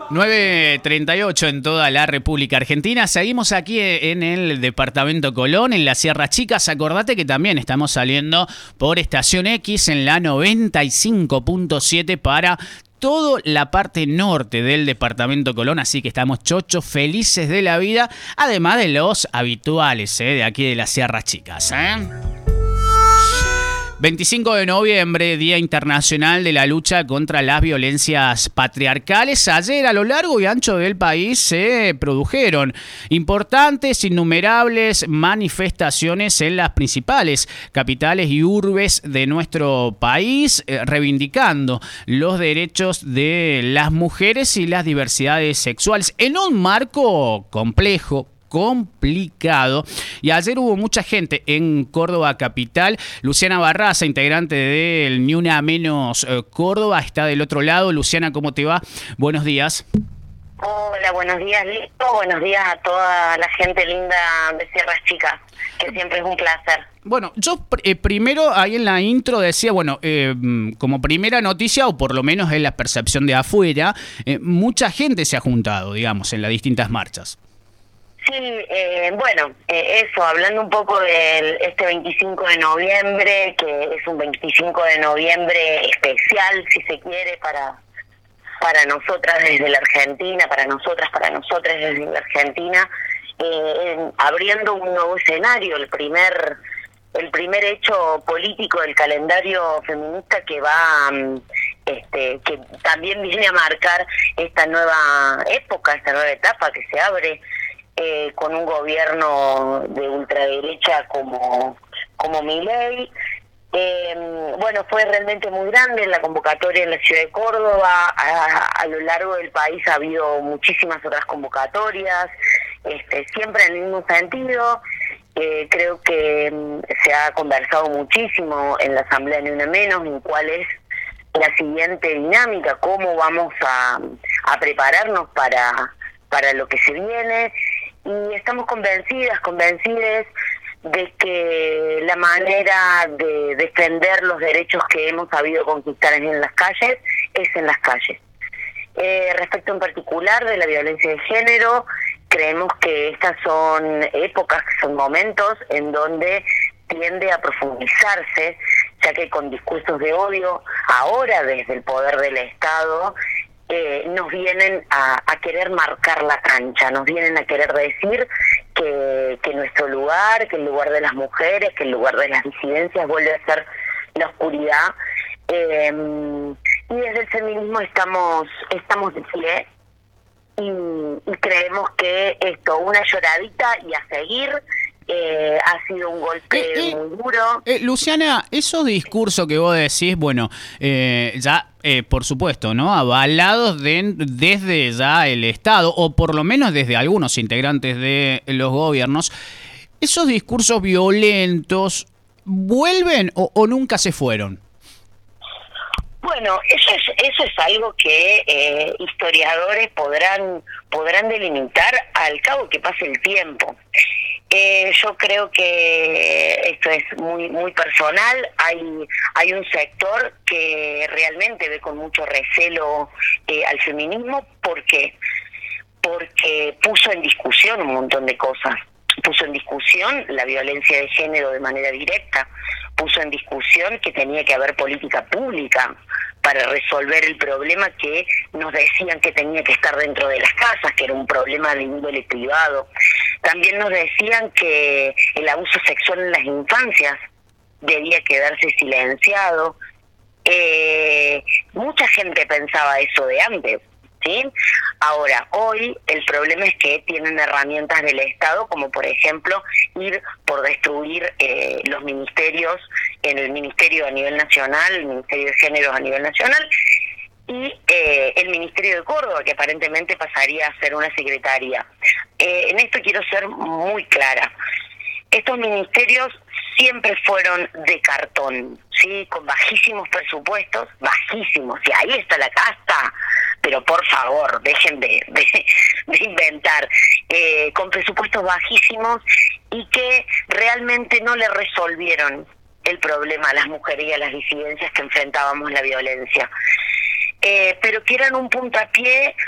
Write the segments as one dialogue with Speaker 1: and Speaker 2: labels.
Speaker 1: 9:38 en toda la República Argentina. Seguimos aquí en el departamento Colón, en las Sierras Chicas. Acordate que también estamos saliendo por Estación X en la 95.7 para toda la parte norte del departamento Colón, así que estamos chochos, felices de la vida, además de los habituales de aquí de las Sierras Chicas. 25 de noviembre, Día Internacional de la Lucha contra las Violencias Patriarcales. Ayer, a lo largo y ancho del país, se produjeron importantes, innumerables manifestaciones en las principales capitales y urbes de nuestro país, reivindicando los derechos de las mujeres y las diversidades sexuales en un marco complicado. Y ayer hubo mucha gente en Córdoba capital. Luciana Barraza, integrante del Ni Una Menos Córdoba, está del otro lado. Luciana, ¿cómo te va? Buenos días.
Speaker 2: Hola, buenos días, Listo. Buenos días a toda la gente linda de Sierras Chicas, que siempre es un placer.
Speaker 1: Bueno, yo primero ahí en la intro decía, como primera noticia, o por lo menos es la percepción de afuera, mucha gente se ha juntado, digamos, en las distintas marchas.
Speaker 2: Sí, eso, hablando un poco de este 25 de noviembre, que es un 25 de noviembre especial, si se quiere, para nosotras desde la Argentina, para nosotras desde la Argentina, abriendo un nuevo escenario, el primer hecho político del calendario feminista que va, que también viene a marcar esta nueva época, esta nueva etapa que se abre, con un gobierno de ultraderecha como Milei. Fue realmente muy grande la convocatoria en la ciudad de Córdoba. A lo largo del país ha habido muchísimas otras convocatorias, siempre en el mismo sentido. Creo que se ha conversado muchísimo en la Asamblea Ni Una Menos en cuál es la siguiente dinámica, cómo vamos a prepararnos para lo que se viene. Y estamos convencidas de que la manera de defender los derechos que hemos sabido conquistar en las calles es en las calles. Respecto en particular de la violencia de género, creemos que estas son épocas, que son momentos en donde tiende a profundizarse, ya que con discursos de odio, ahora desde el poder del Estado, nos vienen a querer marcar la cancha, nos vienen a querer decir que nuestro lugar, que el lugar de las mujeres, que el lugar de las disidencias vuelve a ser la oscuridad. Y desde el feminismo estamos de pie y creemos que esto, una lloradita y a seguir. Ha sido un golpe muy duro.
Speaker 1: Luciana, esos discursos que vos decís, por supuesto, ¿no? Avalados desde ya el Estado, o por lo menos desde algunos integrantes de los gobiernos, ¿esos discursos violentos vuelven o nunca se fueron?
Speaker 2: Bueno, eso es algo que historiadores podrán delimitar al cabo que pase el tiempo. Yo creo que esto es muy personal. Hay un sector que realmente ve con mucho recelo al feminismo. ¿Por qué? Porque puso en discusión un montón de cosas. Puso en discusión la violencia de género de manera directa. Puso en discusión que tenía que haber política pública para resolver el problema que nos decían que tenía que estar dentro de las casas, que era un problema de índole privado. También nos decían que el abuso sexual en las infancias debía quedarse silenciado. Mucha gente pensaba eso de antes, ¿sí? Ahora, hoy el problema es que tienen herramientas del Estado, como por ejemplo ir por destruir los ministerios, en el ministerio a nivel nacional, el Ministerio de Género a nivel nacional, y el Ministerio de Córdoba, que aparentemente pasaría a ser una secretaría. En esto quiero ser muy clara. Estos ministerios siempre fueron de cartón, ¿sí? Con bajísimos presupuestos, bajísimos, y ahí está la casta, pero por favor, dejen de inventar, con presupuestos bajísimos y que realmente no le resolvieron el problema a las mujeres y a las disidencias que enfrentábamos la violencia. Pero que eran un puntapié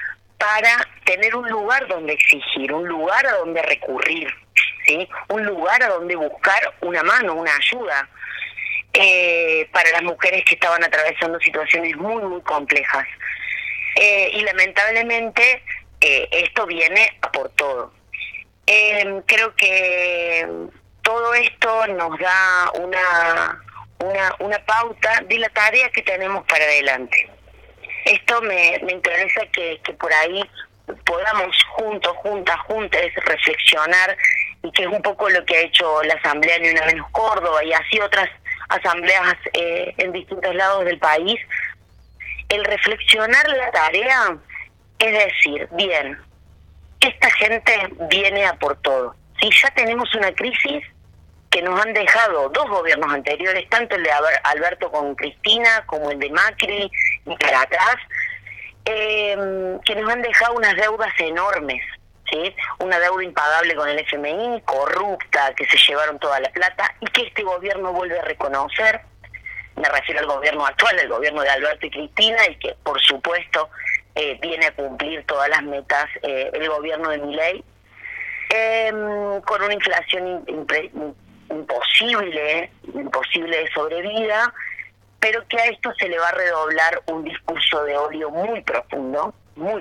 Speaker 2: para tener un lugar donde exigir, un lugar a donde recurrir, ¿sí? Un lugar a donde buscar una mano, una ayuda, para las mujeres que estaban atravesando situaciones muy, muy complejas. Y lamentablemente esto viene a por todo. Creo que todo esto nos da una pauta de la tarea que tenemos para adelante. Esto me interesa que por ahí podamos juntas, reflexionar, y que es un poco lo que ha hecho la Asamblea Ni Una Menos Córdoba y así otras asambleas en distintos lados del país. El reflexionar la tarea es decir, bien, esta gente viene a por todo. Si ya tenemos una crisis que nos han dejado dos gobiernos anteriores, tanto el de Alberto con Cristina como el de Macri y para atrás, que nos han dejado unas deudas enormes, ¿sí? Una deuda impagable con el FMI, corrupta, que se llevaron toda la plata y que este gobierno vuelve a reconocer. Me refiero al gobierno actual, el gobierno de Alberto y Cristina, y que por supuesto viene a cumplir todas las metas el gobierno de Milei, con una inflación imposible de sobrevida, pero que a esto se le va a redoblar un discurso de odio muy profundo,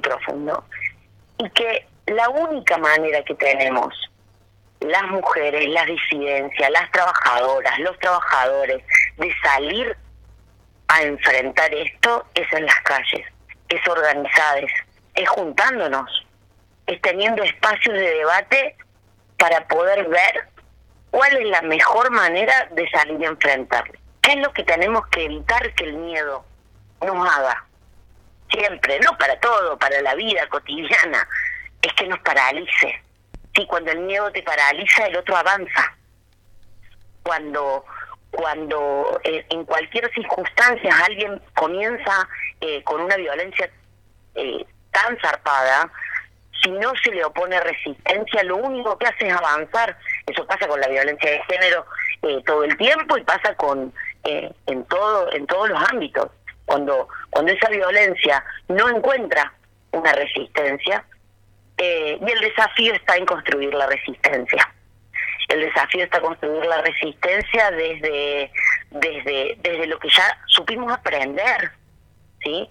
Speaker 2: y que la única manera que tenemos las mujeres, las disidencias, las trabajadoras, los trabajadores, de salir a enfrentar esto es en las calles, es organizadas, es juntándonos, es teniendo espacios de debate para poder ver cuál es la mejor manera de salir a enfrentarlo. ¿Qué es lo que tenemos que evitar que el miedo nos haga? Siempre, no para todo, para la vida cotidiana, es que nos paralice. Sí, cuando el miedo te paraliza, el otro avanza. Cuando en cualquier circunstancia alguien comienza con una violencia tan zarpada, si no se le opone resistencia, lo único que hace es avanzar. Eso pasa con la violencia de género todo el tiempo, y pasa en todos los ámbitos. Cuando esa violencia no encuentra una resistencia, y el desafío está en construir la resistencia. El desafío está construir la resistencia desde lo que ya supimos aprender, ¿sí?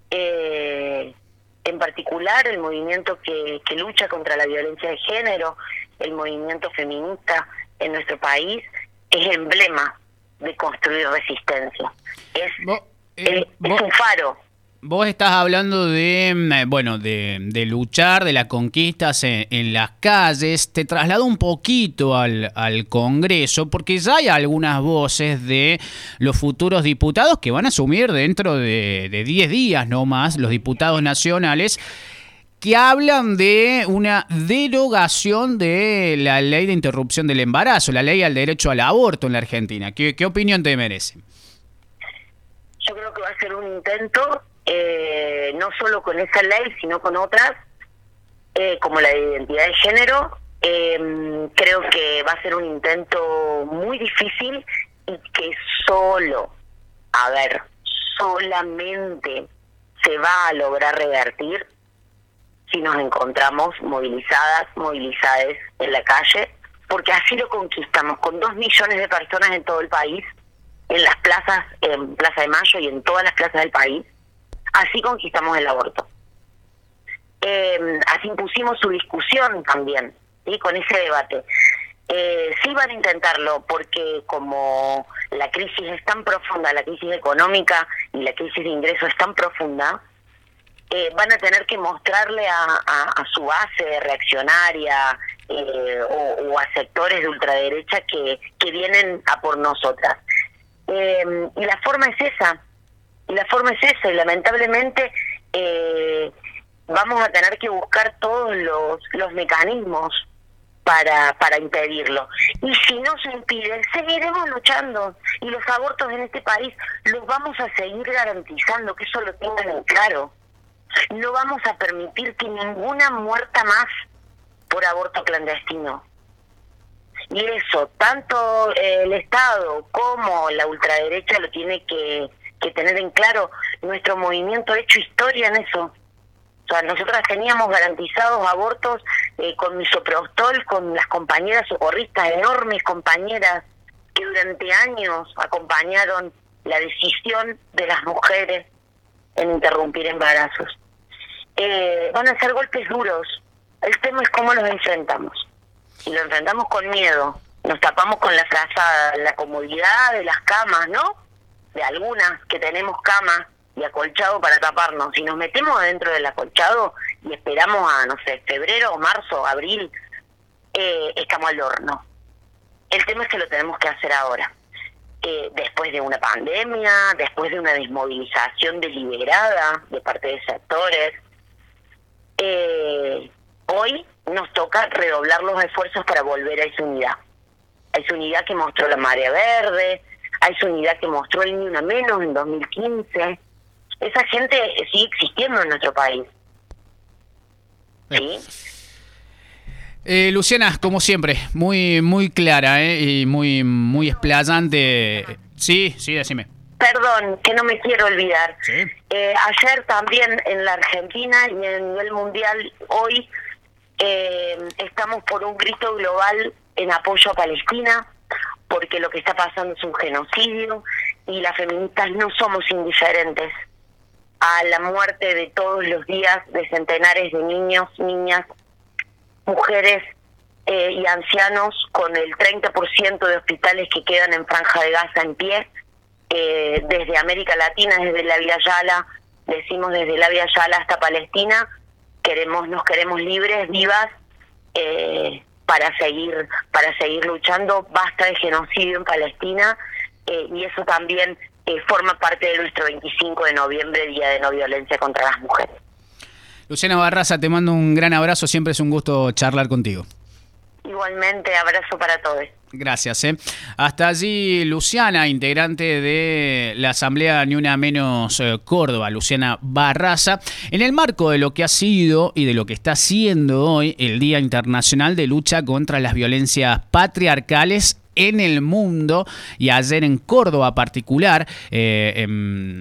Speaker 2: En particular el movimiento que lucha contra la violencia de género, el movimiento feminista en nuestro país, es emblema de construir resistencia. Es un faro.
Speaker 1: Vos estás hablando de luchar, de las conquistas en las calles. Te traslado un poquito al Congreso, porque ya hay algunas voces de los futuros diputados que van a asumir dentro de 10 días no más, los diputados nacionales, que hablan de una derogación de la ley de interrupción del embarazo, la ley al derecho al aborto en la Argentina. ¿Qué opinión te merece?
Speaker 2: Yo creo que va a ser un intento, no solo con esa ley, sino con otras, como la de identidad de género. Creo que va a ser un intento muy difícil y que solamente se va a lograr revertir si nos encontramos movilizadas en la calle, porque así lo conquistamos, con 2 millones de personas en todo el país, en las plazas, en Plaza de Mayo y en todas las plazas del país. Así conquistamos el aborto. Así impusimos su discusión también, ¿sí? Con ese debate. Sí van a intentarlo, porque como la crisis es tan profunda, la crisis económica y la crisis de ingresos es tan profunda, van a tener que mostrarle a su base reaccionaria o a sectores de ultraderecha que vienen a por nosotras. Y la forma es esa, y lamentablemente vamos a tener que buscar todos los mecanismos para impedirlo. Y si no se impide, seguiremos luchando, y los abortos en este país los vamos a seguir garantizando, que eso lo tengan en claro. No vamos a permitir que ninguna muerta más por aborto clandestino. Y eso, tanto el Estado como la ultraderecha lo tiene que tener en claro. Nuestro movimiento ha hecho historia en eso. O sea, nosotras teníamos garantizados abortos con misoprostol, con las compañeras socorristas, enormes compañeras que durante años acompañaron la decisión de las mujeres en interrumpir embarazos. Van a ser golpes duros. El tema es cómo los enfrentamos. Si lo enfrentamos con miedo, nos tapamos con la frazada, la comodidad de las camas, ¿no? De algunas que tenemos camas y acolchado para taparnos. Si nos metemos adentro del acolchado y esperamos a, no sé, febrero, marzo, abril, estamos al horno. El tema es que lo tenemos que hacer ahora. Después de una pandemia, después de una desmovilización deliberada de parte de sectores, hoy nos toca redoblar los esfuerzos para volver a esa unidad. A esa unidad que mostró la Marea Verde, a esa unidad que mostró el Ni Una Menos en 2015. Esa gente sigue existiendo en nuestro país. ¿Sí?
Speaker 1: Luciana, como siempre, muy clara y muy explayante. Sí, decime.
Speaker 2: Perdón, que no me quiero olvidar.
Speaker 1: Sí.
Speaker 2: Ayer también en la Argentina y a nivel mundial, hoy estamos por un grito global en apoyo a Palestina, porque lo que está pasando es un genocidio y las feministas no somos indiferentes a la muerte de todos los días de centenares de niños, niñas, mujeres y ancianos, con el 30% de hospitales que quedan en Franja de Gaza en pie, desde América Latina, desde la Via Yala, decimos desde la Via Yala hasta Palestina, nos queremos libres, vivas, para seguir luchando. Basta de genocidio en Palestina, y eso también forma parte de nuestro 25 de noviembre, Día de No Violencia contra las Mujeres.
Speaker 1: Luciana Barraza, te mando un gran abrazo, siempre es un gusto charlar contigo.
Speaker 2: Igualmente, abrazo para todos.
Speaker 1: Gracias. Hasta allí Luciana, integrante de la Asamblea Ni Una Menos Córdoba, Luciana Barraza, en el marco de lo que ha sido y de lo que está siendo hoy el Día Internacional de Lucha contra las Violencias Patriarcales en el mundo, y ayer en Córdoba particular,